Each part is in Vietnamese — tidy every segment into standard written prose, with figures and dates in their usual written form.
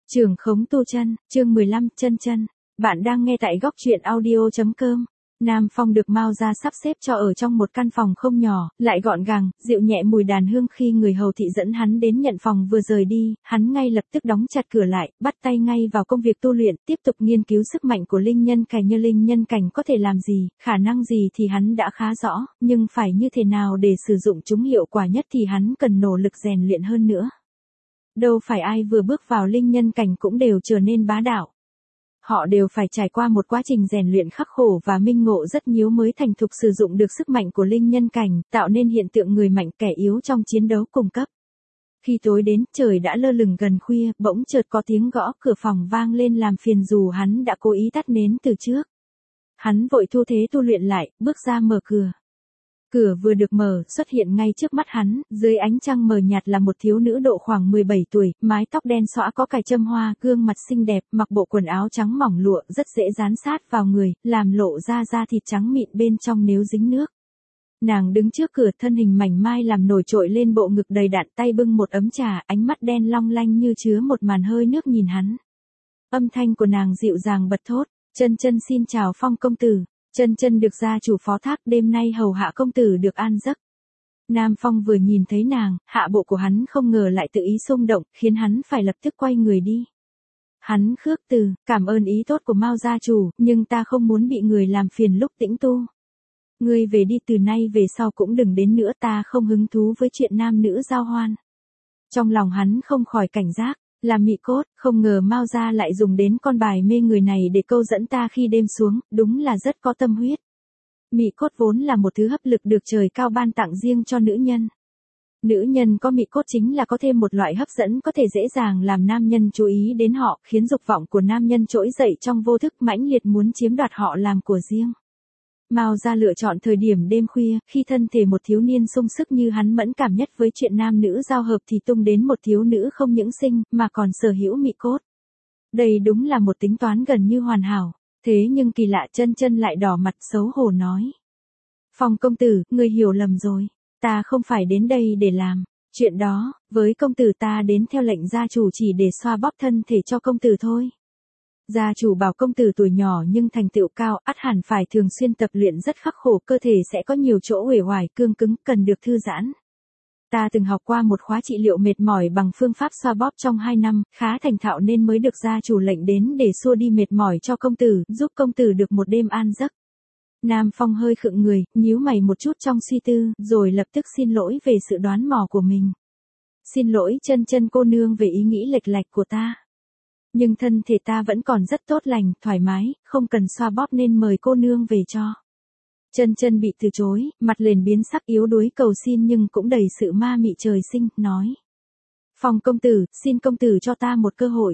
Trưởng khống tu chân, chương 15, chân chân. Bạn đang nghe tại góc truyện audio.com. Nam Phong được Mao gia sắp xếp cho ở trong một căn phòng không nhỏ, lại gọn gàng, dịu nhẹ mùi đàn hương. Khi người hầu thị dẫn hắn đến nhận phòng vừa rời đi, hắn ngay lập tức đóng chặt cửa lại, bắt tay ngay vào công việc tu luyện, tiếp tục nghiên cứu sức mạnh của linh nhân cảnh. Như linh nhân cảnh có thể làm gì, khả năng gì thì hắn đã khá rõ, nhưng phải như thế nào để sử dụng chúng hiệu quả nhất thì hắn cần nỗ lực rèn luyện hơn nữa. Đâu phải ai vừa bước vào linh nhân cảnh cũng đều trở nên bá đạo. Họ đều phải trải qua một quá trình rèn luyện khắc khổ và minh ngộ rất nhiều mới thành thục sử dụng được sức mạnh của linh nhân cảnh, tạo nên hiện tượng người mạnh kẻ yếu trong chiến đấu cùng cấp. Khi tối đến, trời đã lơ lửng gần khuya, bỗng chợt có tiếng gõ cửa phòng vang lên làm phiền dù hắn đã cố ý tắt nến từ trước. Hắn vội thu thế tu luyện lại, bước ra mở cửa. Cửa vừa được mở, xuất hiện ngay trước mắt hắn, dưới ánh trăng mờ nhạt là một thiếu nữ độ khoảng 17 tuổi, mái tóc đen xõa có cài châm hoa, gương mặt xinh đẹp, mặc bộ quần áo trắng mỏng lụa, rất dễ dán sát vào người, làm lộ ra da thịt trắng mịn bên trong nếu dính nước. Nàng đứng trước cửa, thân hình mảnh mai làm nổi trội lên bộ ngực đầy đặn, tay bưng một ấm trà, ánh mắt đen long lanh như chứa một màn hơi nước nhìn hắn. Âm thanh của nàng dịu dàng bật thốt, chân chân xin chào Phong công tử. Chân chân được gia chủ phó thác đêm nay hầu hạ công tử được an giấc. Nam Phong vừa nhìn thấy nàng, hạ bộ của hắn không ngờ lại tự ý xung động, khiến hắn phải lập tức quay người đi. Hắn khước từ, cảm ơn ý tốt của Mao gia chủ, nhưng ta không muốn bị người làm phiền lúc tĩnh tu. Ngươi về đi, từ nay về sau cũng đừng đến nữa, ta không hứng thú với chuyện nam nữ giao hoan. Trong lòng hắn không khỏi cảnh giác. Là mị cốt, không ngờ Mao gia lại dùng đến con bài mê người này để câu dẫn ta khi đêm xuống, đúng là rất có tâm huyết. Mị cốt vốn là một thứ hấp lực được trời cao ban tặng riêng cho nữ nhân. Nữ nhân có mị cốt chính là có thêm một loại hấp dẫn có thể dễ dàng làm nam nhân chú ý đến họ, khiến dục vọng của nam nhân trỗi dậy trong vô thức mãnh liệt muốn chiếm đoạt họ làm của riêng. Mao gia lựa chọn thời điểm đêm khuya, khi thân thể một thiếu niên sung sức như hắn mẫn cảm nhất với chuyện nam nữ giao hợp thì tung đến một thiếu nữ không những xinh, mà còn sở hữu mị cốt. Đây đúng là một tính toán gần như hoàn hảo, thế nhưng kỳ lạ chân chân lại đỏ mặt xấu hổ nói. Phong công tử, ngươi hiểu lầm rồi, ta không phải đến đây để làm chuyện đó, với công tử ta đến theo lệnh gia chủ chỉ để xoa bóp thân thể cho công tử thôi. Gia chủ bảo công tử tuổi nhỏ nhưng thành tựu cao, ắt hẳn phải thường xuyên tập luyện rất khắc khổ, cơ thể sẽ có nhiều chỗ uể oải cương cứng, cần được thư giãn. Ta từng học qua một khóa trị liệu mệt mỏi bằng phương pháp xoa bóp trong 2 năm, khá thành thạo nên mới được gia chủ lệnh đến để xua đi mệt mỏi cho công tử, giúp công tử được một đêm an giấc. Nam Phong hơi khựng người, nhíu mày một chút trong suy tư, rồi lập tức xin lỗi về sự đoán mò của mình. Xin lỗi chân chân cô nương về ý nghĩ lệch lạc của ta. Nhưng thân thể ta vẫn còn rất tốt lành, thoải mái, không cần xoa bóp nên mời cô nương về cho. Chân chân bị từ chối, mặt liền biến sắc yếu đuối cầu xin nhưng cũng đầy sự ma mị trời sinh, nói. Phong công tử, xin công tử cho ta một cơ hội.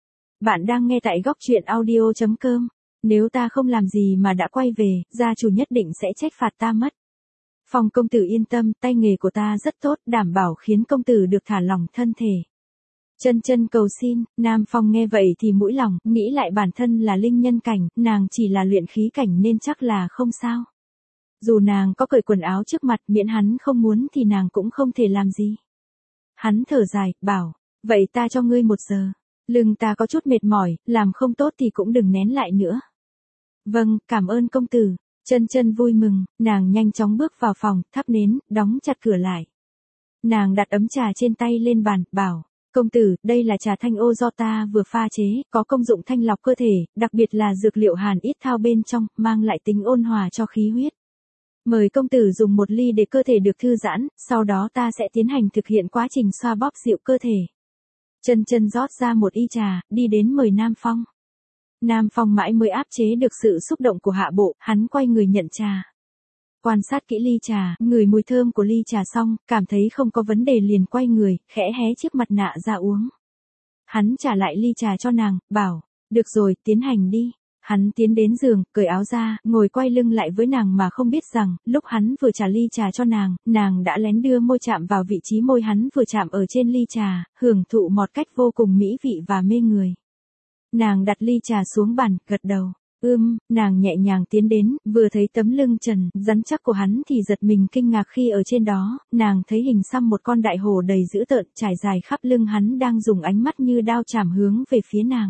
Bạn đang nghe tại góc truyện audio.com. Nếu ta không làm gì mà đã quay về, gia chủ nhất định sẽ trách phạt ta mất. Phong công tử yên tâm, tay nghề của ta rất tốt, đảm bảo khiến công tử được thả lỏng thân thể. Chân chân cầu xin, Nam Phong nghe vậy thì mũi lòng, nghĩ lại bản thân là linh nhân cảnh, nàng chỉ là luyện khí cảnh nên chắc là không sao. Dù nàng có cởi quần áo trước mặt, miễn hắn không muốn thì nàng cũng không thể làm gì. Hắn thở dài, bảo, vậy ta cho ngươi 1 giờ. Lưng ta có chút mệt mỏi, làm không tốt thì cũng đừng nén lại nữa. Vâng, cảm ơn công tử. Chân chân vui mừng, nàng nhanh chóng bước vào phòng, thắp nến, đóng chặt cửa lại. Nàng đặt ấm trà trên tay lên bàn, bảo. Công tử, đây là trà thanh ô do ta vừa pha chế, có công dụng thanh lọc cơ thể, đặc biệt là dược liệu hàn ít thao bên trong, mang lại tính ôn hòa cho khí huyết. Mời công tử dùng 1 ly để cơ thể được thư giãn, sau đó ta sẽ tiến hành thực hiện quá trình xoa bóp dịu cơ thể. Chân chân rót ra 1 ly trà, đi đến mời Nam Phong. Nam Phong mãi mới áp chế được sự xúc động của hạ bộ, hắn quay người nhận trà. Quan sát kỹ ly trà, ngửi mùi thơm của ly trà xong, cảm thấy không có vấn đề liền quay người, khẽ hé chiếc mặt nạ ra uống. Hắn trả lại ly trà cho nàng, bảo, được rồi, tiến hành đi. Hắn tiến đến giường, cởi áo ra, ngồi quay lưng lại với nàng mà không biết rằng, lúc hắn vừa trả ly trà cho nàng đã lén đưa môi chạm vào vị trí môi hắn vừa chạm ở trên ly trà, hưởng thụ một cách vô cùng mỹ vị và mê người. Nàng đặt ly trà xuống bàn, gật đầu. Nàng nhẹ nhàng tiến đến, vừa thấy tấm lưng trần, rắn chắc của hắn thì giật mình kinh ngạc khi ở trên đó, nàng thấy hình xăm một con đại hổ đầy dữ tợn trải dài khắp lưng hắn đang dùng ánh mắt như đao chảm hướng về phía nàng.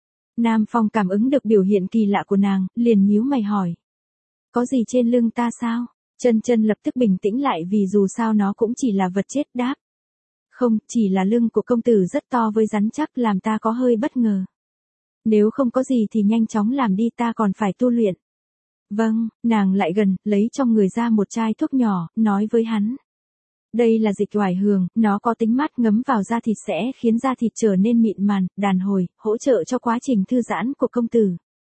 Nam Phong cảm ứng được biểu hiện kỳ lạ của nàng, liền nhíu mày hỏi. Có gì trên lưng ta sao? Chân chân lập tức bình tĩnh lại vì dù sao nó cũng chỉ là vật chết đáp. Không, chỉ là lưng của công tử rất to với rắn chắc làm ta có hơi bất ngờ. Nếu không có gì thì nhanh chóng làm đi ta còn phải tu luyện. Vâng, nàng lại gần, lấy trong người ra một chai thuốc nhỏ, nói với hắn. Đây là dịch oải hường, nó có tính mát ngấm vào da thịt sẽ khiến da thịt trở nên mịn màng, đàn hồi, hỗ trợ cho quá trình thư giãn của công tử.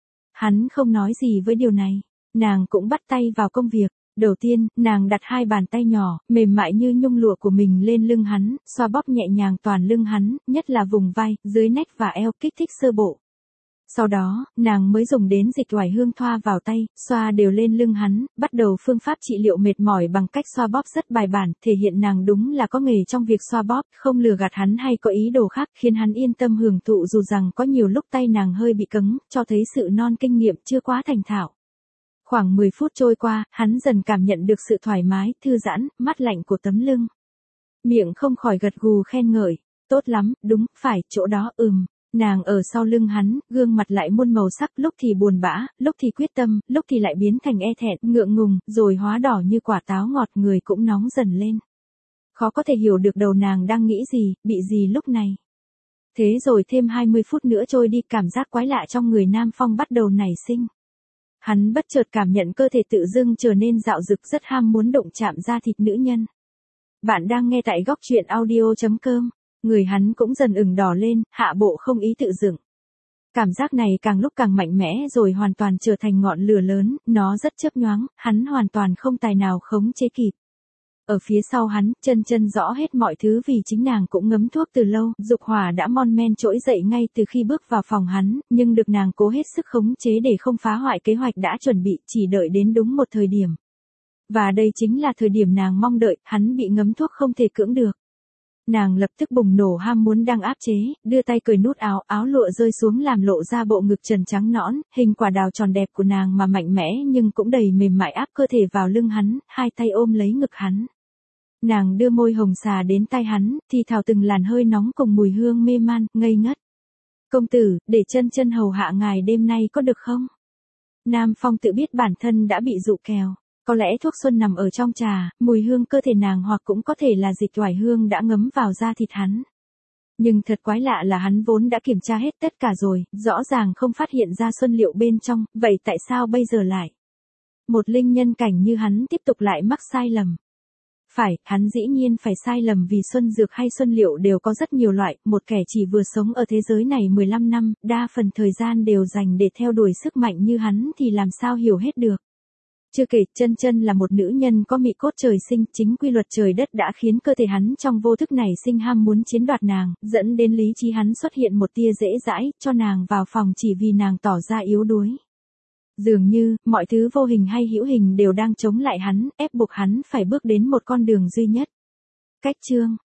Hắn không nói gì với điều này, nàng cũng bắt tay vào công việc. Đầu tiên, nàng đặt hai bàn tay nhỏ, mềm mại như nhung lụa của mình lên lưng hắn, xoa bóp nhẹ nhàng toàn lưng hắn, nhất là vùng vai, dưới nách và eo, kích thích sơ bộ. Sau đó, nàng mới dùng đến dịch oải hương thoa vào tay, xoa đều lên lưng hắn, bắt đầu phương pháp trị liệu mệt mỏi bằng cách xoa bóp rất bài bản, thể hiện nàng đúng là có nghề trong việc xoa bóp, không lừa gạt hắn hay có ý đồ khác, khiến hắn yên tâm hưởng thụ dù rằng có nhiều lúc tay nàng hơi bị cứng, cho thấy sự non kinh nghiệm chưa quá thành thạo. Khoảng 10 phút trôi qua, hắn dần cảm nhận được sự thoải mái, thư giãn, mát lạnh của tấm lưng. Miệng không khỏi gật gù khen ngợi, tốt lắm, đúng, phải, chỗ đó, Nàng ở sau lưng hắn, gương mặt lại muôn màu sắc, lúc thì buồn bã, lúc thì quyết tâm, lúc thì lại biến thành e thẹn, ngượng ngùng, rồi hóa đỏ như quả táo ngọt, người cũng nóng dần lên. Khó có thể hiểu được đầu nàng đang nghĩ gì, bị gì lúc này. Thế rồi thêm 20 phút nữa trôi đi, cảm giác quái lạ trong người Nam Phong bắt đầu nảy sinh. Hắn bất chợt cảm nhận cơ thể tự dưng trở nên dạo dực, rất ham muốn động chạm da thịt nữ nhân. Bạn đang nghe tại góc truyện audio.com. Người hắn cũng dần ửng đỏ lên, hạ bộ không ý tự dựng. Cảm giác này càng lúc càng mạnh mẽ rồi hoàn toàn trở thành ngọn lửa lớn, nó rất chớp nhoáng, hắn hoàn toàn không tài nào khống chế kịp. Ở phía sau hắn, chân chân rõ hết mọi thứ vì chính nàng cũng ngấm thuốc từ lâu, dục hỏa đã mon men trỗi dậy ngay từ khi bước vào phòng hắn, nhưng được nàng cố hết sức khống chế để không phá hoại kế hoạch đã chuẩn bị, chỉ đợi đến đúng một thời điểm. Và đây chính là thời điểm nàng mong đợi, hắn bị ngấm thuốc không thể cưỡng được. Nàng lập tức bùng nổ ham muốn đang áp chế, đưa tay cởi nút áo, áo lụa rơi xuống làm lộ ra bộ ngực trần trắng nõn, hình quả đào tròn đẹp của nàng mà mạnh mẽ nhưng cũng đầy mềm mại áp cơ thể vào lưng hắn, hai tay ôm lấy ngực hắn. Nàng đưa môi hồng xà đến tai hắn, thì thào từng làn hơi nóng cùng mùi hương mê man, ngây ngất. Công tử, để chân chân hầu hạ ngài đêm nay có được không? Nam Phong tự biết bản thân đã bị dụ kèo. Có lẽ thuốc xuân nằm ở trong trà, mùi hương cơ thể nàng hoặc cũng có thể là dịch oải hương đã ngấm vào da thịt hắn. Nhưng thật quái lạ là hắn vốn đã kiểm tra hết tất cả rồi, rõ ràng không phát hiện ra xuân liệu bên trong, vậy tại sao bây giờ lại? Một linh nhân cảnh như hắn tiếp tục lại mắc sai lầm. Phải, hắn dĩ nhiên phải sai lầm vì xuân dược hay xuân liệu đều có rất nhiều loại, một kẻ chỉ vừa sống ở thế giới này 15 năm, đa phần thời gian đều dành để theo đuổi sức mạnh như hắn thì làm sao hiểu hết được. Chưa kể, chân chân là một nữ nhân có mị cốt trời sinh, chính quy luật trời đất đã khiến cơ thể hắn trong vô thức nảy sinh ham muốn chiếm đoạt nàng, dẫn đến lý trí hắn xuất hiện một tia dễ dãi, cho nàng vào phòng chỉ vì nàng tỏ ra yếu đuối. Dường như, mọi thứ vô hình hay hữu hình đều đang chống lại hắn, ép buộc hắn phải bước đến một con đường duy nhất. Cách chương